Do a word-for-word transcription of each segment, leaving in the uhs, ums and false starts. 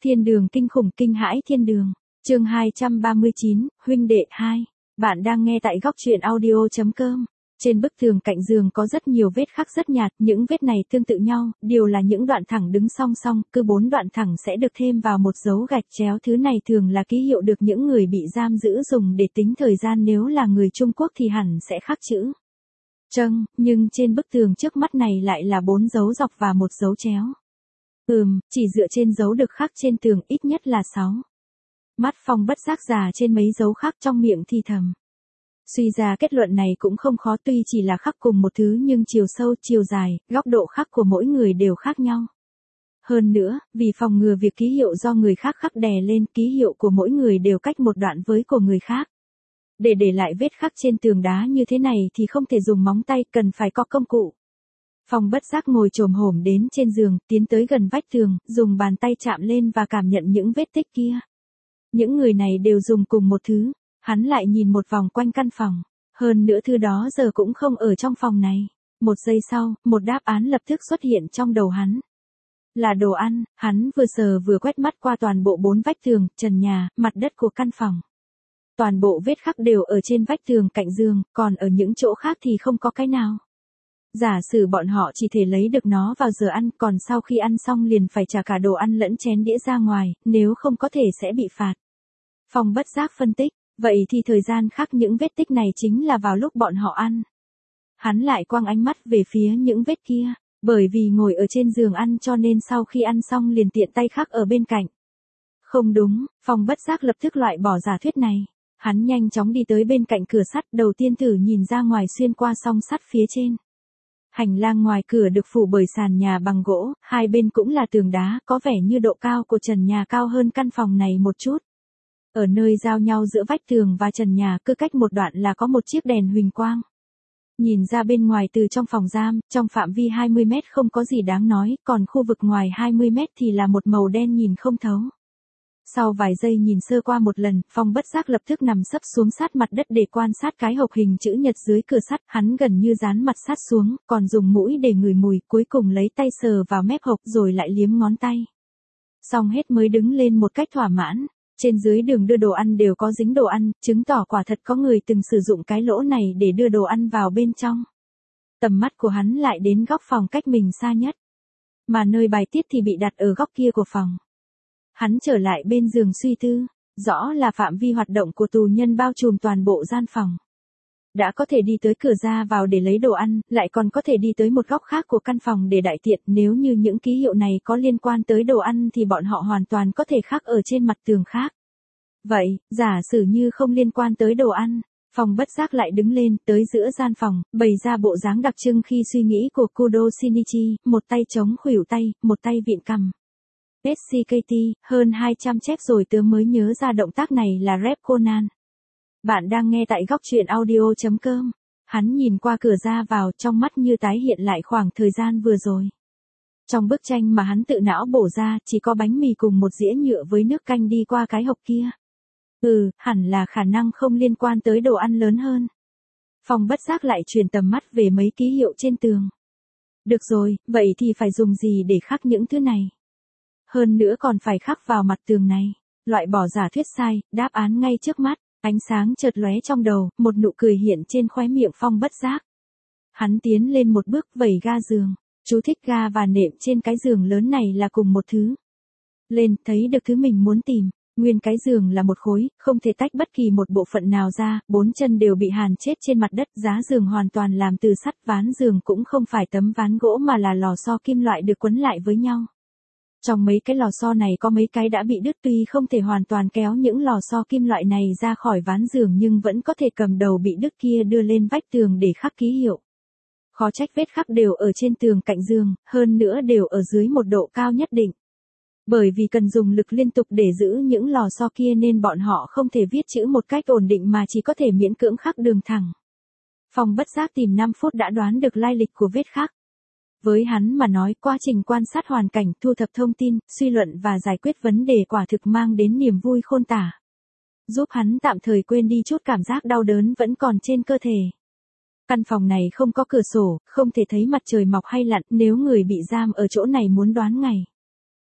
Thiên đường kinh khủng kinh hãi thiên đường. Chương hai trăm ba mươi chín, huynh đệ hai. Bạn đang nghe tại góc truyện audio chấm com. Trên bức tường cạnh giường có rất nhiều vết khắc rất nhạt, những vết này tương tự nhau, đều là những đoạn thẳng đứng song song, cứ bốn đoạn thẳng sẽ được thêm vào một dấu gạch chéo, thứ này thường là ký hiệu được những người bị giam giữ dùng để tính thời gian, nếu là người Trung Quốc thì hẳn sẽ khắc chữ Trâng, nhưng trên bức tường trước mắt này lại là bốn dấu dọc và một dấu chéo. Ừm, chỉ dựa trên dấu được khắc trên tường ít nhất là sáu. Mắt Phong bất giác già trên mấy dấu khắc, trong miệng thì thầm. Suy ra kết luận này cũng không khó, tuy chỉ là khắc cùng một thứ nhưng chiều sâu, chiều dài, góc độ khắc của mỗi người đều khác nhau. Hơn nữa, vì phòng ngừa việc ký hiệu do người khác khắc đè lên, ký hiệu của mỗi người đều cách một đoạn với của người khác. Để để lại vết khắc trên tường đá như thế này thì không thể dùng móng tay, cần phải có công cụ. Phong bất giác ngồi chồm hổm đến trên giường, tiến tới gần vách tường, dùng bàn tay chạm lên và cảm nhận những vết tích kia. Những người này đều dùng cùng một thứ. Hắn lại nhìn một vòng quanh căn phòng. Hơn nữa thứ đó giờ cũng không ở trong phòng này. Một giây sau, một đáp án lập tức xuất hiện trong đầu hắn. Là đồ ăn. Hắn vừa sờ vừa quét mắt qua toàn bộ bốn vách tường, trần nhà, mặt đất của căn phòng. Toàn bộ vết khắc đều ở trên vách tường cạnh giường, còn ở những chỗ khác thì không có cái nào. Giả sử bọn họ chỉ thể lấy được nó vào giờ ăn, còn sau khi ăn xong liền phải trả cả đồ ăn lẫn chén đĩa ra ngoài, nếu không có thể sẽ bị phạt. Phong bất giác phân tích, vậy thì thời gian khắc những vết tích này chính là vào lúc bọn họ ăn. Hắn lại quăng ánh mắt về phía những vết kia, bởi vì ngồi ở trên giường ăn cho nên sau khi ăn xong liền tiện tay khắc ở bên cạnh. Không đúng, Phong bất giác lập tức loại bỏ giả thuyết này. Hắn nhanh chóng đi tới bên cạnh cửa sắt, đầu tiên thử nhìn ra ngoài xuyên qua song sắt phía trên. Hành lang ngoài cửa được phủ bởi sàn nhà bằng gỗ, hai bên cũng là tường đá, có vẻ như độ cao của trần nhà cao hơn căn phòng này một chút. Ở nơi giao nhau giữa vách tường và trần nhà, cứ cách một đoạn là có một chiếc đèn huỳnh quang. Nhìn ra bên ngoài từ trong phòng giam, trong phạm vi hai mươi mét không có gì đáng nói, còn khu vực ngoài hai mươi mét thì là một màu đen nhìn không thấu. Sau vài giây nhìn sơ qua một lần, Phong bất giác lập tức nằm sấp xuống sát mặt đất để quan sát cái hộc hình chữ nhật dưới cửa sắt, hắn gần như dán mặt sát xuống, còn dùng mũi để ngửi mùi, cuối cùng lấy tay sờ vào mép hộc rồi lại liếm ngón tay. Xong hết mới đứng lên một cách thỏa mãn. Trên dưới đường đưa đồ ăn đều có dính đồ ăn, chứng tỏ quả thật có người từng sử dụng cái lỗ này để đưa đồ ăn vào bên trong. Tầm mắt của hắn lại đến góc phòng cách mình xa nhất. Mà nơi bài tiết thì bị đặt ở góc kia của phòng. Hắn trở lại bên giường suy tư, rõ là phạm vi hoạt động của tù nhân bao trùm toàn bộ gian phòng. Đã có thể đi tới cửa ra vào để lấy đồ ăn, lại còn có thể đi tới một góc khác của căn phòng để đại tiện, nếu như những ký hiệu này có liên quan tới đồ ăn thì bọn họ hoàn toàn có thể khắc ở trên mặt tường khác. Vậy, giả sử như không liên quan tới đồ ăn, Phong bất giác lại đứng lên, tới giữa gian phòng, bày ra bộ dáng đặc trưng khi suy nghĩ của Kudo Shinichi, một tay chống khuỷu tay, một tay vịn cằm. ét xê ca tê, hơn hai trăm chép rồi tớ mới nhớ ra động tác này là rap Conan. Bạn đang nghe tại góc truyện audio chấm com. Hắn nhìn qua cửa ra vào, trong mắt như tái hiện lại khoảng thời gian vừa rồi. Trong bức tranh mà hắn tự não bổ ra, chỉ có bánh mì cùng một dĩa nhựa với nước canh đi qua cái hộc kia. Ừ, hẳn là khả năng không liên quan tới đồ ăn lớn hơn. Phong bất giác lại truyền tầm mắt về mấy ký hiệu trên tường. Được rồi, vậy thì phải dùng gì để khắc những thứ này? Hơn nữa còn phải khắc vào mặt tường này. Loại bỏ giả thuyết sai, đáp án ngay trước mắt. Ánh sáng chợt lóe trong đầu, một nụ cười hiện trên khóe miệng Phong bất giác. Hắn tiến lên một bước, vẩy ga giường. Chú thích ga và nệm trên cái giường lớn này là cùng một thứ. Lên, thấy được thứ mình muốn tìm. Nguyên cái giường là một khối, không thể tách bất kỳ một bộ phận nào ra, bốn chân đều bị hàn chết trên mặt đất, giá giường hoàn toàn làm từ sắt, ván giường cũng không phải tấm ván gỗ mà là lò xo kim loại được quấn lại với nhau. Trong mấy cái lò xo này có mấy cái đã bị đứt, tuy không thể hoàn toàn kéo những lò xo kim loại này ra khỏi ván giường nhưng vẫn có thể cầm đầu bị đứt kia đưa lên vách tường để khắc ký hiệu. Khó trách vết khắc đều ở trên tường cạnh giường, hơn nữa đều ở dưới một độ cao nhất định. Bởi vì cần dùng lực liên tục để giữ những lò xo kia nên bọn họ không thể viết chữ một cách ổn định mà chỉ có thể miễn cưỡng khắc đường thẳng. Phong bất giác tìm năm phút đã đoán được lai lịch của vết khắc. Với hắn mà nói, quá trình quan sát hoàn cảnh, thu thập thông tin, suy luận và giải quyết vấn đề quả thực mang đến niềm vui khôn tả. Giúp hắn tạm thời quên đi chút cảm giác đau đớn vẫn còn trên cơ thể. Căn phòng này không có cửa sổ, không thể thấy mặt trời mọc hay lặn, nếu người bị giam ở chỗ này muốn đoán ngày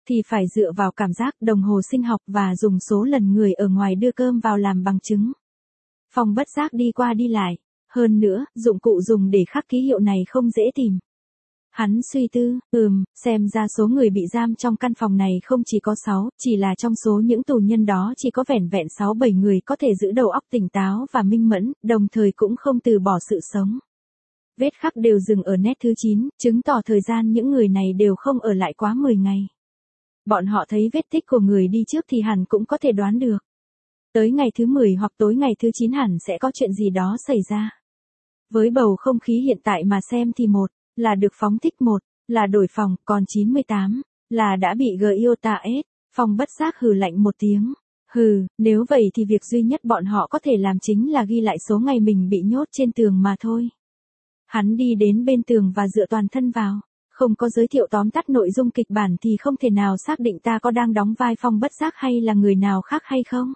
thì phải dựa vào cảm giác, đồng hồ sinh học và dùng số lần người ở ngoài đưa cơm vào làm bằng chứng. Phong bất giác đi qua đi lại. Hơn nữa, dụng cụ dùng để khắc ký hiệu này không dễ tìm. Hắn suy tư, ừm, xem ra số người bị giam trong căn phòng này không chỉ có sáu, chỉ là trong số những tù nhân đó chỉ có vẻn vẹn sáu bảy người có thể giữ đầu óc tỉnh táo và minh mẫn, đồng thời cũng không từ bỏ sự sống. Vết khắc đều dừng ở nét thứ chín, chứng tỏ thời gian những người này đều không ở lại quá mười ngày. Bọn họ thấy vết tích của người đi trước thì hẳn cũng có thể đoán được. Tới ngày thứ mười hoặc tối ngày thứ chín hẳn sẽ có chuyện gì đó xảy ra. Với bầu không khí hiện tại mà xem thì một, là được phóng thích, một, là đổi phòng, còn chín mươi tám, là đã bị Giota ép. Phong bất giác hừ lạnh một tiếng. Hừ, nếu vậy thì việc duy nhất bọn họ có thể làm chính là ghi lại số ngày mình bị nhốt trên tường mà thôi. Hắn đi đến bên tường và dựa toàn thân vào. Không có giới thiệu tóm tắt nội dung kịch bản thì không thể nào xác định ta có đang đóng vai Phong bất giác hay là người nào khác hay không.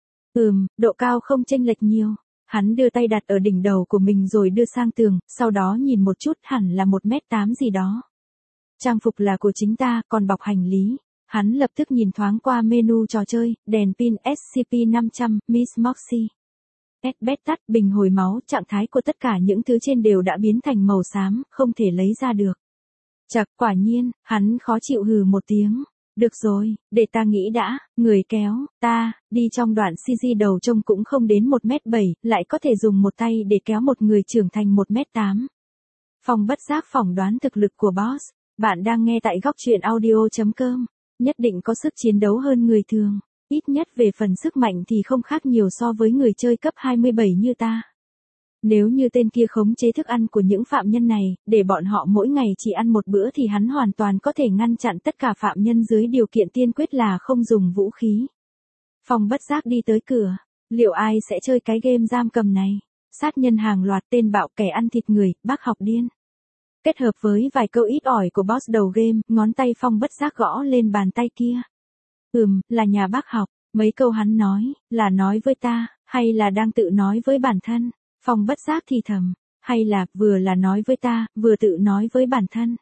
Ừm, độ cao không chênh lệch nhiều. Hắn đưa tay đặt ở đỉnh đầu của mình rồi đưa sang tường, sau đó nhìn một chút, hẳn là một mét tám gì đó. Trang phục là của chính ta, còn bọc hành lý. Hắn lập tức nhìn thoáng qua menu trò chơi, đèn pin ét xê pê năm trăm, Miss Moxie. ét bét tắt, bình hồi máu, trạng thái của tất cả những thứ trên đều đã biến thành màu xám, không thể lấy ra được. Chậc, quả nhiên, hắn khó chịu hừ một tiếng. Được rồi, để ta nghĩ đã, người kéo, ta, đi trong đoạn xê giê đầu trông cũng không đến một mét bảy, lại có thể dùng một tay để kéo một người trưởng thành một mét tám. Phong bất giác phỏng đoán thực lực của boss. Bạn đang nghe tại góc truyện audio chấm com. Nhất định có sức chiến đấu hơn người thường. Ít nhất về phần sức mạnh thì không khác nhiều so với người chơi cấp hai mươi bảy như ta. Nếu như tên kia khống chế thức ăn của những phạm nhân này, để bọn họ mỗi ngày chỉ ăn một bữa thì hắn hoàn toàn có thể ngăn chặn tất cả phạm nhân dưới điều kiện tiên quyết là không dùng vũ khí. Phong bất giác đi tới cửa. Liệu ai sẽ chơi cái game giam cầm này? Sát nhân hàng loạt, tên bạo, kẻ ăn thịt người, bác học điên. Kết hợp với vài câu ít ỏi của boss đầu game, ngón tay Phong bất giác gõ lên bàn tay kia. Ừm, là nhà bác học. Mấy câu hắn nói, là nói với ta, hay là đang tự nói với bản thân? Phong bất giác thì thầm, hay là vừa là nói với ta, vừa tự nói với bản thân.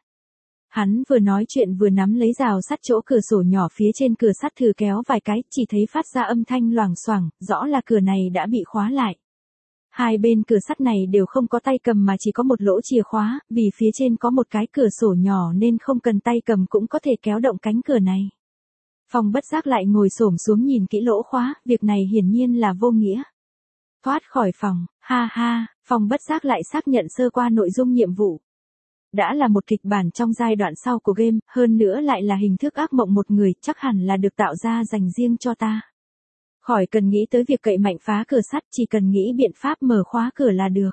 Hắn vừa nói chuyện vừa nắm lấy rào sắt chỗ cửa sổ nhỏ phía trên cửa sắt thử kéo vài cái, chỉ thấy phát ra âm thanh loảng xoảng, rõ là cửa này đã bị khóa lại. Hai bên cửa sắt này đều không có tay cầm mà chỉ có một lỗ chìa khóa, vì phía trên có một cái cửa sổ nhỏ nên không cần tay cầm cũng có thể kéo động cánh cửa này. Phong bất giác lại ngồi xổm xuống nhìn kỹ lỗ khóa, việc này hiển nhiên là vô nghĩa. Thoát khỏi phòng, ha ha, Phong bất giác lại xác nhận sơ qua nội dung nhiệm vụ. Đã là một kịch bản trong giai đoạn sau của game, hơn nữa lại là hình thức ác mộng một người, chắc hẳn là được tạo ra dành riêng cho ta. Khỏi cần nghĩ tới việc cậy mạnh phá cửa sắt, chỉ cần nghĩ biện pháp mở khóa cửa là được.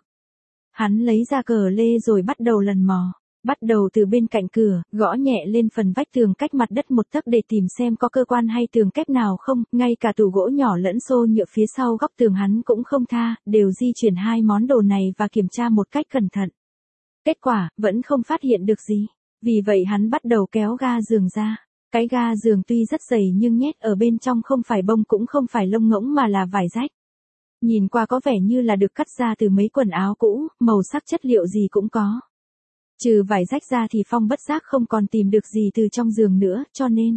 Hắn lấy ra cờ lê rồi bắt đầu lần mò. Bắt đầu từ bên cạnh cửa, gõ nhẹ lên phần vách tường cách mặt đất một tấc để tìm xem có cơ quan hay tường kép nào không, ngay cả tủ gỗ nhỏ lẫn xô nhựa phía sau góc tường hắn cũng không tha, đều di chuyển hai món đồ này và kiểm tra một cách cẩn thận. Kết quả, vẫn không phát hiện được gì. Vì vậy hắn bắt đầu kéo ga giường ra. Cái ga giường tuy rất dày nhưng nhét ở bên trong không phải bông cũng không phải lông ngỗng mà là vải rách. Nhìn qua có vẻ như là được cắt ra từ mấy quần áo cũ, màu sắc chất liệu gì cũng có. Trừ vải rách ra thì Phong bất giác không còn tìm được gì từ trong giường nữa, cho nên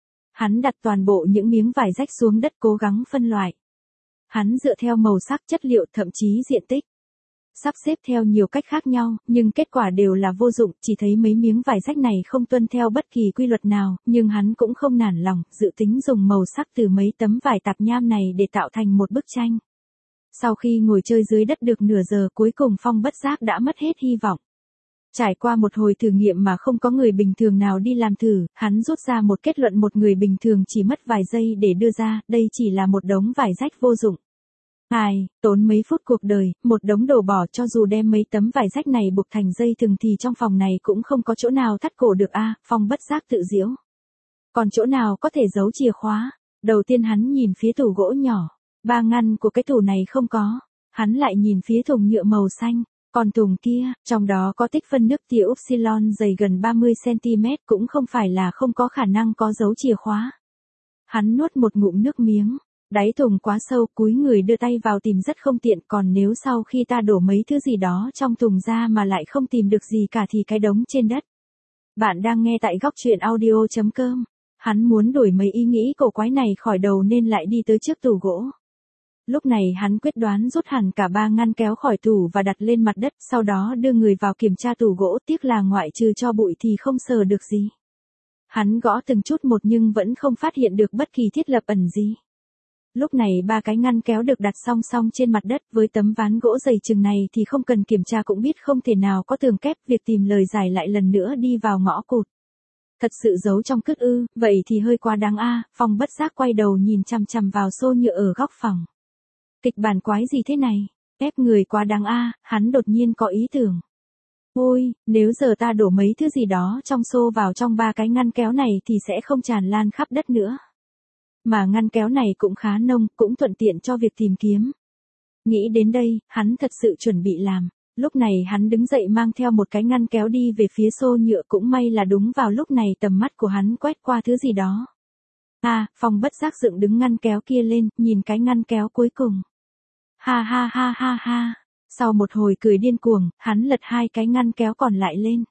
hắn đặt toàn bộ những miếng vải rách xuống đất cố gắng phân loại. Hắn dựa theo màu sắc, chất liệu, thậm chí diện tích, sắp xếp theo nhiều cách khác nhau, nhưng kết quả đều là vô dụng, chỉ thấy mấy miếng vải rách này không tuân theo bất kỳ quy luật nào, nhưng hắn cũng không nản lòng, dự tính dùng màu sắc từ mấy tấm vải tạp nham này để tạo thành một bức tranh. Sau khi ngồi chơi dưới đất được nửa giờ, cuối cùng Phong bất giác đã mất hết hy vọng. Trải qua một hồi thử nghiệm mà không có người bình thường nào đi làm thử, hắn rút ra một kết luận: một người bình thường chỉ mất vài giây để đưa ra, đây chỉ là một đống vải rách vô dụng. Ai, tốn mấy phút cuộc đời, một đống đồ bỏ, cho dù đem mấy tấm vải rách này buộc thành dây thừng thì trong phòng này cũng không có chỗ nào thắt cổ được a. À, Phong bất giác tự giễu. Còn chỗ nào có thể giấu chìa khóa? Đầu tiên hắn nhìn phía tủ gỗ nhỏ, ba ngăn của cái tủ này không có. Hắn lại nhìn phía thùng nhựa màu xanh. Còn thùng kia, trong đó có tích phân nước tia Upsilon dày gần ba mươi xăng-ti-mét, cũng không phải là không có khả năng có dấu chìa khóa. Hắn nuốt một ngụm nước miếng, đáy thùng quá sâu, cúi người đưa tay vào tìm rất không tiện, còn nếu sau khi ta đổ mấy thứ gì đó trong thùng ra mà lại không tìm được gì cả thì cái đống trên đất. Bạn đang nghe tại góc truyện audio chấm com. Hắn muốn đuổi mấy ý nghĩ cổ quái này khỏi đầu nên lại đi tới trước tủ gỗ. Lúc này hắn quyết đoán rút hẳn cả ba ngăn kéo khỏi tủ và đặt lên mặt đất, sau đó đưa người vào kiểm tra tủ gỗ, tiếc là ngoại trừ cho bụi thì không sờ được gì. Hắn gõ từng chút một nhưng vẫn không phát hiện được bất kỳ thiết lập ẩn gì. Lúc này ba cái ngăn kéo được đặt song song trên mặt đất, với tấm ván gỗ dày chừng này thì không cần kiểm tra cũng biết không thể nào có tường kép, việc tìm lời giải lại lần nữa đi vào ngõ cụt. Thật sự giấu trong cứt ư, vậy thì hơi quá đáng a. Phong bất giác quay đầu nhìn chằm chằm vào xô nhựa ở góc phòng. Kịch bản quái gì thế này, ép người quá đáng a. Hắn đột nhiên có ý tưởng. Ôi, nếu giờ ta đổ mấy thứ gì đó trong xô vào trong ba cái ngăn kéo này thì sẽ không tràn lan khắp đất nữa. Mà ngăn kéo này cũng khá nông, cũng thuận tiện cho việc tìm kiếm. Nghĩ đến đây, hắn thật sự chuẩn bị làm. Lúc này hắn đứng dậy mang theo một cái ngăn kéo đi về phía xô nhựa, cũng may là đúng vào lúc này tầm mắt của hắn quét qua thứ gì đó. À, Phong bất giác dựng đứng ngăn kéo kia lên, nhìn cái ngăn kéo cuối cùng. Ha ha ha ha ha. Sau một hồi cười điên cuồng, hắn lật hai cái ngăn kéo còn lại lên.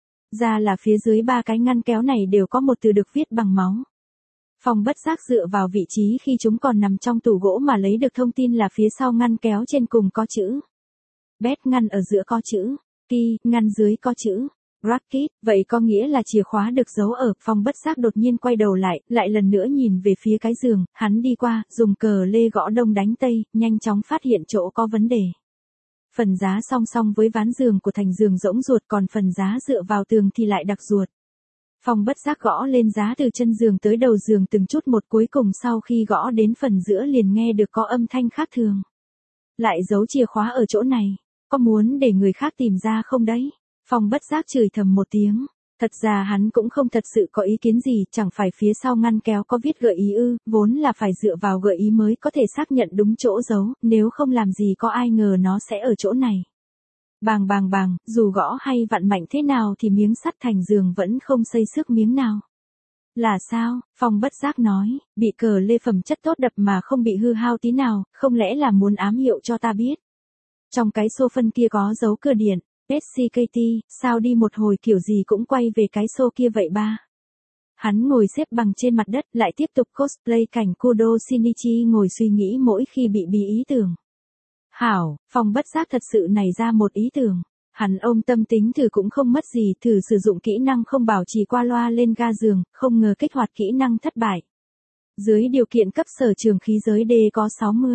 Ra là phía dưới ba cái ngăn kéo này đều có một từ được viết bằng máu. Phong bất giác dựa vào vị trí khi chúng còn nằm trong tủ gỗ mà lấy được thông tin là phía sau ngăn kéo trên cùng có chữ Bet, ngăn ở giữa có chữ Key, ngăn dưới có chữ Racket, vậy có nghĩa là chìa khóa được giấu ở. Phong bất giác đột nhiên quay đầu lại, lại lần nữa nhìn về phía cái giường, hắn đi qua, dùng cờ lê gõ đông đánh tây, nhanh chóng phát hiện chỗ có vấn đề. Phần giá song song với ván giường của thành giường rỗng ruột, còn phần giá dựa vào tường thì lại đặc ruột. Phong bất giác gõ lên giá từ chân giường tới đầu giường từng chút một, cuối cùng sau khi gõ đến phần giữa liền nghe được có âm thanh khác thường. Lại giấu chìa khóa ở chỗ này, có muốn để người khác tìm ra không đấy? Phong bất giác chửi thầm một tiếng. Thật ra hắn cũng không thật sự có ý kiến gì, chẳng phải phía sau ngăn kéo có viết gợi ý ư, vốn là phải dựa vào gợi ý mới có thể xác nhận đúng chỗ giấu, nếu không làm gì có ai ngờ nó sẽ ở chỗ này. Bàng bàng bàng, dù gõ hay vặn mạnh thế nào thì miếng sắt thành giường vẫn không xây xước miếng nào. Là sao? Phong bất giác nói, bị cờ lê phẩm chất tốt đập mà không bị hư hao tí nào, không lẽ là muốn ám hiệu cho ta biết. Trong cái xô phân kia có dấu cửa điện, ét xê ca tê, sao đi một hồi kiểu gì cũng quay về cái xô kia vậy ba. Hắn ngồi xếp bằng trên mặt đất, lại tiếp tục cosplay cảnh Kudo Shinichi ngồi suy nghĩ mỗi khi bị bí ý tưởng. Hảo, Phong bất giác thật sự nảy ra một ý tưởng. Hắn ôm tâm tính thử cũng không mất gì, thử sử dụng kỹ năng không bảo trì qua loa lên ga giường, không ngờ kích hoạt kỹ năng thất bại. Dưới điều kiện cấp sở trường khí giới D có sáu mươi.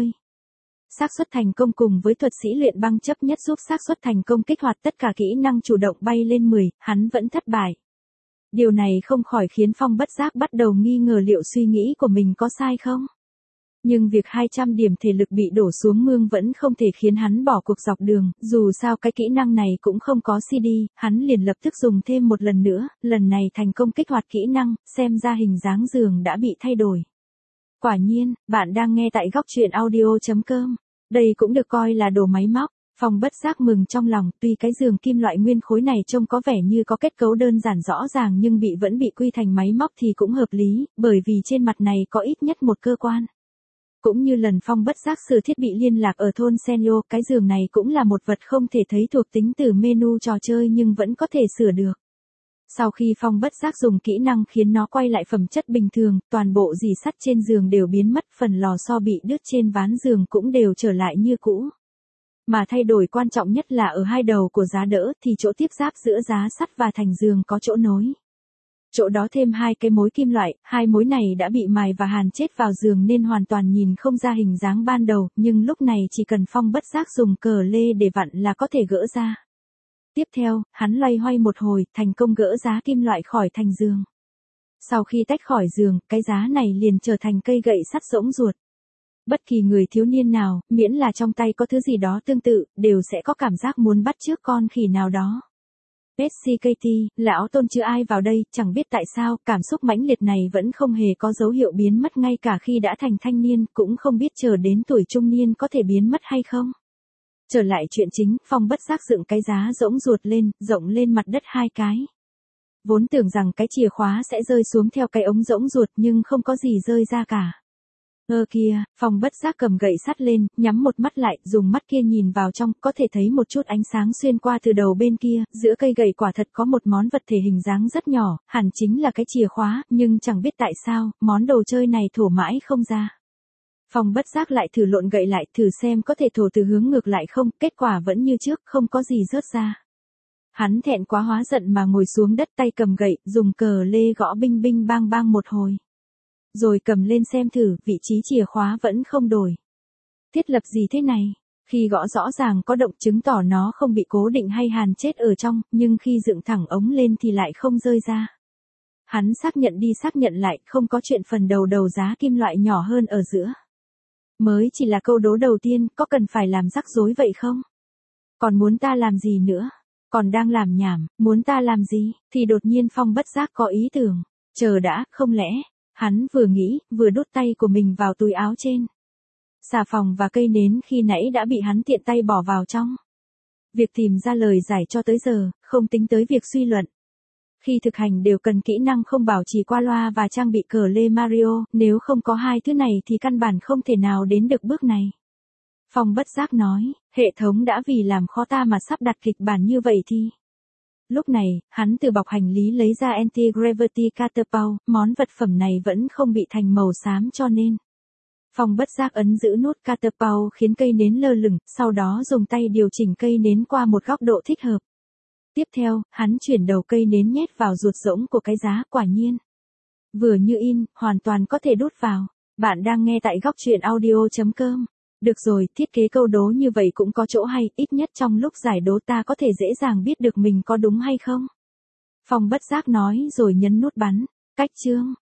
Xác suất thành công cùng với thuật sĩ luyện băng chấp nhất giúp xác suất thành công kích hoạt tất cả kỹ năng chủ động bay lên mười, hắn vẫn thất bại. Điều này không khỏi khiến Phong bất giác bắt đầu nghi ngờ liệu suy nghĩ của mình có sai không. Nhưng việc hai trăm điểm thể lực bị đổ xuống mương vẫn không thể khiến hắn bỏ cuộc dọc đường, dù sao cái kỹ năng này cũng không có xê đê, hắn liền lập tức dùng thêm một lần nữa, lần này thành công kích hoạt kỹ năng, xem ra hình dáng giường đã bị thay đổi. Quả nhiên, bạn đang nghe tại góc truyện audio chấm com. Đây cũng được coi là đồ máy móc. Phong bất giác mừng trong lòng, tuy cái giường kim loại nguyên khối này trông có vẻ như có kết cấu đơn giản rõ ràng nhưng bị vẫn bị quy thành máy móc thì cũng hợp lý, bởi vì trên mặt này có ít nhất một cơ quan. Cũng như lần Phong bất giác sửa thiết bị liên lạc ở thôn Senyo, cái giường này cũng là một vật không thể thấy thuộc tính từ menu trò chơi nhưng vẫn có thể sửa được. Sau khi Phong bất giác dùng kỹ năng khiến nó quay lại phẩm chất bình thường, toàn bộ rì sắt trên giường đều biến mất, phần lò xo bị đứt trên ván giường cũng đều trở lại như cũ. Mà thay đổi quan trọng nhất là ở hai đầu của giá đỡ thì chỗ tiếp giáp giữa giá sắt và thành giường có chỗ nối. Chỗ đó thêm hai cái mối kim loại, hai mối này đã bị mài và hàn chết vào giường nên hoàn toàn nhìn không ra hình dáng ban đầu, nhưng lúc này chỉ cần Phong bất giác dùng cờ lê để vặn là có thể gỡ ra. Tiếp theo, hắn loay hoay một hồi, thành công gỡ giá kim loại khỏi thành giường. Sau khi tách khỏi giường, cái giá này liền trở thành cây gậy sắt rỗng ruột. Bất kỳ người thiếu niên nào, miễn là trong tay có thứ gì đó tương tự, đều sẽ có cảm giác muốn bắt chước con khỉ nào đó. ét xê ca tê, lão tôn chứ ai vào đây, chẳng biết tại sao, cảm xúc mãnh liệt này vẫn không hề có dấu hiệu biến mất ngay cả khi đã thành thanh niên, cũng không biết chờ đến tuổi trung niên có thể biến mất hay không. Trở lại chuyện chính, Phong bất giác dựng cái giá rỗng ruột lên, rộng lên mặt đất hai cái. Vốn tưởng rằng cái chìa khóa sẽ rơi xuống theo cái ống rỗng ruột nhưng không có gì rơi ra cả. Ơ kìa, Phong bất giác cầm gậy sắt lên, nhắm một mắt lại, dùng mắt kia nhìn vào trong, có thể thấy một chút ánh sáng xuyên qua từ đầu bên kia, giữa cây gậy quả thật có một món vật thể hình dáng rất nhỏ, hẳn chính là cái chìa khóa, nhưng chẳng biết tại sao, món đồ chơi này thổ mãi không ra. Phong bất giác lại thử lộn gậy lại, thử xem có thể thổ từ hướng ngược lại không, kết quả vẫn như trước, không có gì rớt ra. Hắn thẹn quá hóa giận mà ngồi xuống đất, tay cầm gậy, dùng cờ lê gõ binh binh bang bang một hồi. Rồi cầm lên xem thử, vị trí chìa khóa vẫn không đổi. Thiết lập gì thế này? Khi gõ rõ ràng có động chứng tỏ nó không bị cố định hay hàn chết ở trong, nhưng khi dựng thẳng ống lên thì lại không rơi ra. Hắn xác nhận đi xác nhận lại, không có chuyện phần đầu đầu giá kim loại nhỏ hơn ở giữa. Mới chỉ là câu đố đầu tiên, có cần phải làm rắc rối vậy không? Còn muốn ta làm gì nữa? Còn đang làm nhảm, muốn ta làm gì? Thì đột nhiên Phong bất giác có ý tưởng. Chờ đã, không lẽ? Hắn vừa nghĩ, vừa đút tay của mình vào túi áo trên. Xà phòng và cây nến khi nãy đã bị hắn tiện tay bỏ vào trong. Việc tìm ra lời giải cho tới giờ, không tính tới việc suy luận. Khi thực hành đều cần kỹ năng không bảo trì qua loa và trang bị cờ lê Mario, nếu không có hai thứ này thì căn bản không thể nào đến được bước này. Phong bất giác nói, hệ thống đã vì làm khó ta mà sắp đặt kịch bản như vậy thì... Lúc này, hắn từ bọc hành lý lấy ra Anti-Gravity Catapult, món vật phẩm này vẫn không bị thành màu xám cho nên. Phong bất giác ấn giữ nút Catapult khiến cây nến lơ lửng, sau đó dùng tay điều chỉnh cây nến qua một góc độ thích hợp. Tiếp theo, hắn chuyển đầu cây nến nhét vào ruột rỗng của cái giá, quả nhiên. Vừa như in, hoàn toàn có thể đút vào. Bạn đang nghe tại góc truyện audio chấm com. Được rồi, thiết kế câu đố như vậy cũng có chỗ hay, ít nhất trong lúc giải đố ta có thể dễ dàng biết được mình có đúng hay không. Phong bất giác nói rồi nhấn nút bắn. Cách chương.